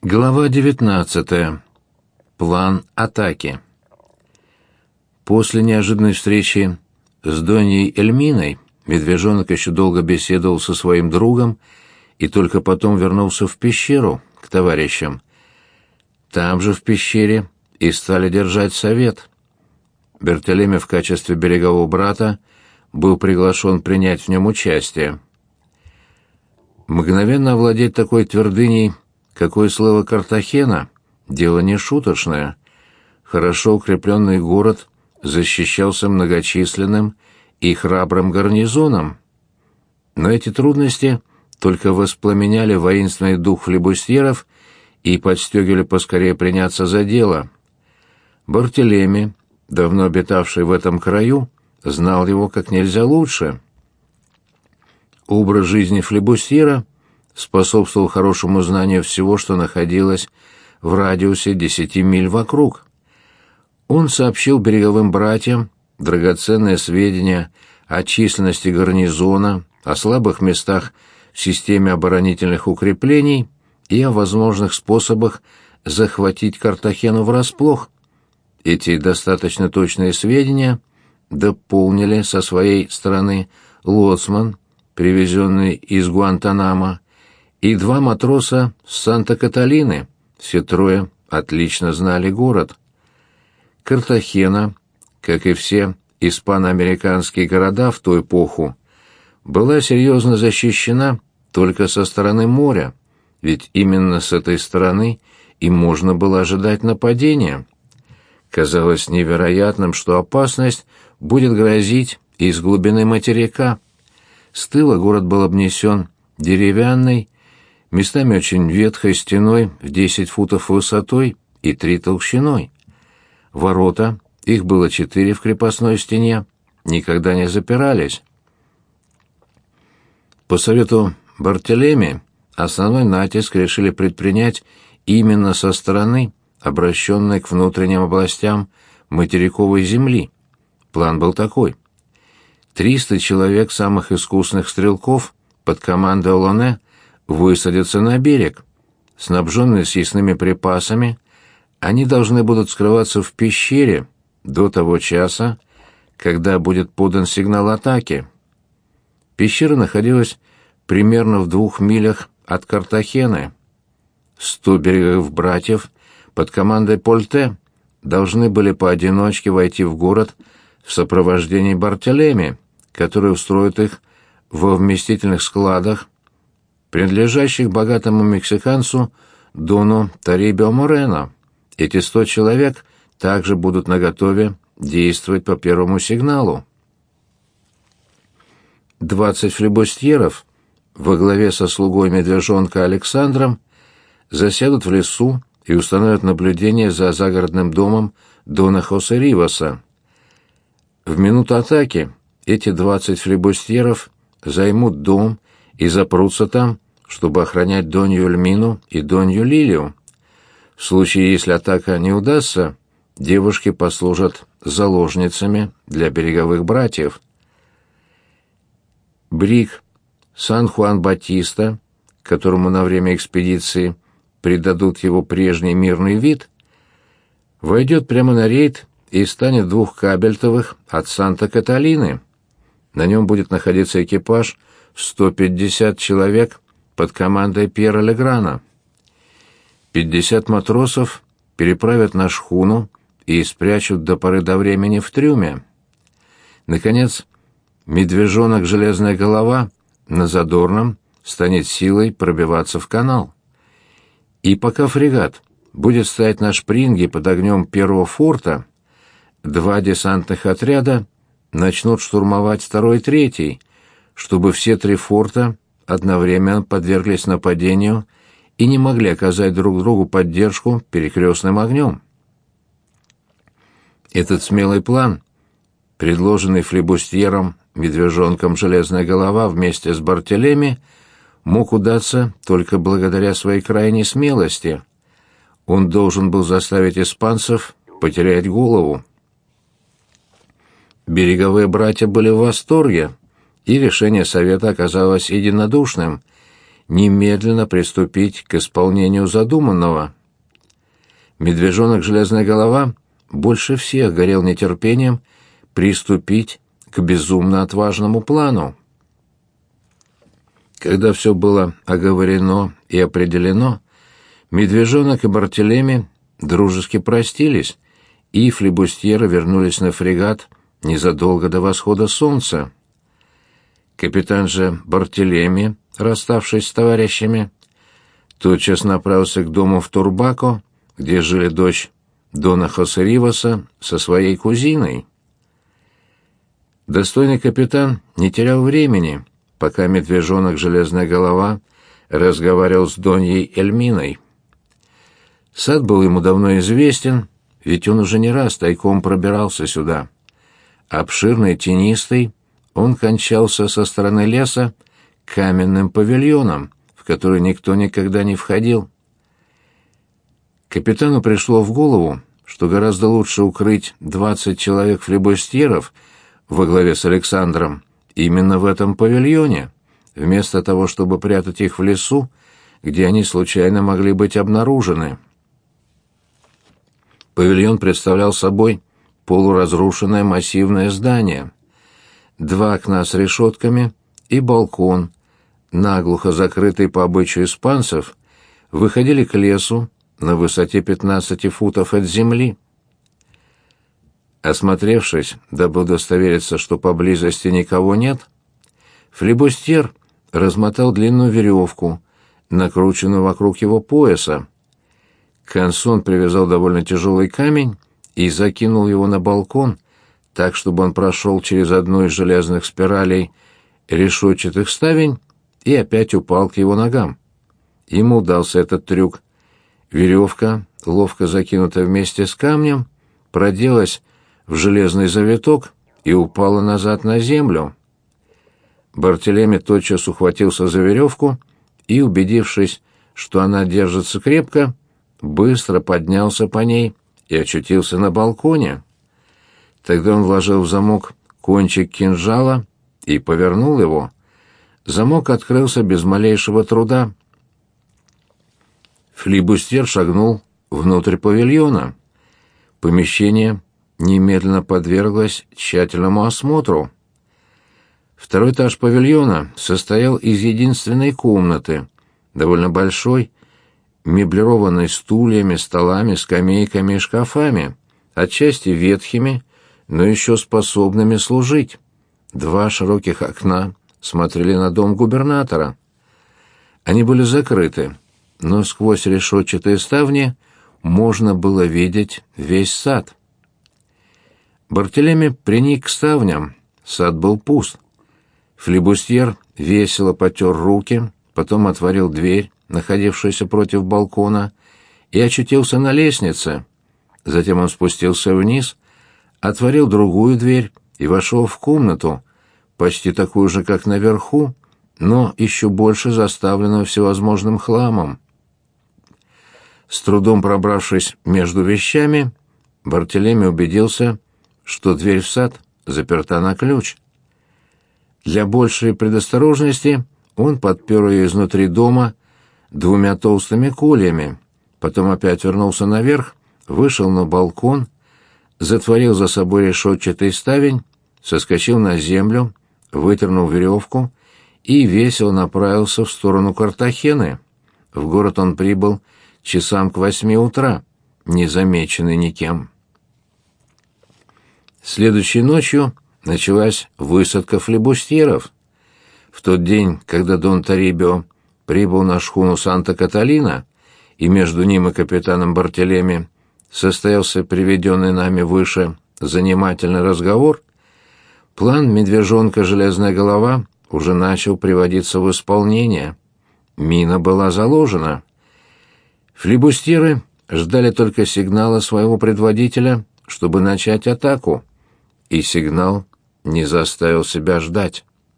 Глава 19. План атаки. После неожиданной встречи с Доньей Эльминой медвежонок еще долго беседовал со своим другом и только потом вернулся в пещеру к товарищам. Там же в пещере и стали держать совет. Бертолемей в качестве берегового брата был приглашен принять в нем участие. Мгновенно овладеть такой твердыней, какое слово Картахена, дело не шуточное. Хорошо укрепленный город защищался многочисленным и храбрым гарнизоном. Но эти трудности только воспламеняли воинственный дух флибустьеров и подстегивали поскорее приняться за дело. Бертолемей, давно обитавший в этом краю, знал его как нельзя лучше. Образ жизни флибустьера способствовал хорошему знанию всего, что находилось в радиусе 10 миль вокруг. Он сообщил береговым братьям драгоценные сведения о численности гарнизона, о слабых местах в системе оборонительных укреплений и о возможных способах захватить Картахену врасплох. Эти достаточно точные сведения дополнили со своей стороны лоцман, привезенный из Гуантанамо, и 2 матроса с Санта-Каталины. Все трое отлично знали город. Картахена, как и все испано-американские города в ту эпоху, была серьезно защищена только со стороны моря, ведь именно с этой стороны и можно было ожидать нападения. Казалось невероятным, что опасность будет грозить из глубины материка. С тыла город был обнесен деревянной, местами очень ветхой стеной в 10 футов высотой и 3 толщиной. Ворота, их было 4 в крепостной стене, никогда не запирались. По совету Бертолемея основной натиск решили предпринять именно со стороны, обращенной к внутренним областям материковой земли. План был такой: 300 человек самых искусных стрелков под командой Олоне высадятся на берег. Снабженные съестными припасами, они должны будут скрываться в пещере до того часа, когда будет подан сигнал атаки. Пещера находилась примерно в 2 милях от Картахены. 100 береговых братьев под командой Польте должны были поодиночке войти в город в сопровождении Бертолемея, который устроит их во вместительных складах, принадлежащих богатому мексиканцу Дону Тарибио Морено. Эти 100 человек также будут наготове действовать по первому сигналу. 20 флибустьеров во главе со слугой медвежонка Александром засядут в лесу и установят наблюдение за загородным домом Дона Хосе Риваса. В минуту атаки эти 20 флибустьеров займут дом и запрутся там, чтобы охранять Донью Эльмину и Донью Лилию. В случае, если атака не удастся, девушки послужат заложницами для береговых братьев. Бриг Сан-Хуан-Батиста, которому на время экспедиции придадут его прежний мирный вид, войдет прямо на рейд и станет 2 кабельтовых от Санта-Каталины. На нем будет находиться экипаж в 150 человек под командой Пьера Леграна. 50 матросов переправят на шхуну и спрячут до поры до времени в трюме. Наконец, медвежонок «Железная голова» на Задорном станет силой пробиваться в канал. И пока фрегат будет стоять на шпринге под огнем первого форта, 2 десантных отряда начнут штурмовать 2 и 3, чтобы все 3 форта одновременно подверглись нападению и не могли оказать друг другу поддержку перекрестным огнем. Этот смелый план, предложенный флибустьером медвежонком «Железная голова» вместе с Бертолемеем, мог удаться только благодаря своей крайней смелости. Он должен был заставить испанцев потерять голову. Береговые братья были в восторге, и решение совета оказалось единодушным. немедленно приступить к исполнению задуманного. Медвежонок Железная Голова больше всех горел нетерпением приступить к безумно отважному плану. Когда все было оговорено и определено, Медвежонок и Бартелеми дружески простились, и флибустьеры вернулись на фрегат незадолго до восхода солнца. Капитан же Бартелеми, расставшись с товарищами, тотчас направился к дому в Турбако, где жили дочь Дона Хосе Риваса со своей кузиной. Достойный капитан не терял времени, пока Медвежонок Железная Голова разговаривал с Доньей Эльминой. Сад был ему давно известен, ведь он уже не раз тайком пробирался сюда. Обширный, тенистый, он кончался со стороны леса каменным павильоном, в который никто никогда не входил. Капитану пришло в голову, что гораздо лучше укрыть 20 человек флибустьеров во главе с Александром именно в этом павильоне, вместо того, чтобы прятать их в лесу, где они случайно могли быть обнаружены. Павильон представлял собой полуразрушенное массивное здание. 2 окна с решетками и балкон, наглухо закрытый по обычаю испанцев, выходили к лесу на высоте 15 футов от земли. Осмотревшись, дабы удостовериться, что поблизости никого нет, флибустьер размотал длинную веревку, накрученную вокруг его пояса. К концу он привязал довольно тяжелый камень и закинул его на балкон, так, чтобы он прошел через одну из железных спиралей решетчатых ставень и опять упал к его ногам. Ему удался этот трюк. Веревка, ловко закинутая вместе с камнем, проделась в железный завиток и упала назад на землю. Бартелеми тотчас ухватился за веревку и, убедившись, что она держится крепко, быстро поднялся по ней и очутился на балконе. Тогда он вложил в замок кончик кинжала и повернул его. Замок открылся без малейшего труда. Флибустьер шагнул внутрь павильона. Помещение немедленно подверглось тщательному осмотру. Второй этаж павильона состоял из единственной комнаты, довольно большой, меблированной стульями, столами, скамейками и шкафами, отчасти ветхими, но еще способными служить. 2 широких окна смотрели на дом губернатора. Они были закрыты, но сквозь решетчатые ставни можно было видеть весь сад. Бартелеми приник к ставням, сад был пуст. Флибустьер весело потер руки, потом отворил дверь, находившуюся против балкона, и очутился на лестнице. Затем он спустился вниз, отворил другую дверь и вошел в комнату, почти такую же, как наверху, но еще больше заставленную всевозможным хламом. С трудом пробравшись между вещами, Бартелеми убедился, что дверь в сад заперта на ключ. Для большей предосторожности он подпер ее изнутри дома 2 толстыми кольями, потом опять вернулся наверх, вышел на балкон, затворил за собой решетчатый ставень, соскочил на землю, вытернул веревку и весело направился в сторону Картахены. В город он прибыл часам к 8 утра, незамеченный никем. Следующей ночью началась высадка флибустьеров. В тот день, когда Дон Торибио прибыл на шхуну Санта-Каталина, и между ним и капитаном Бартелеми состоялся приведенный нами выше занимательный разговор, план медвежонка «Железная голова» уже начал приводиться в исполнение. Мина была заложена. Флибустьеры ждали только сигнала своего предводителя, чтобы начать атаку, и сигнал не заставил себя ждать.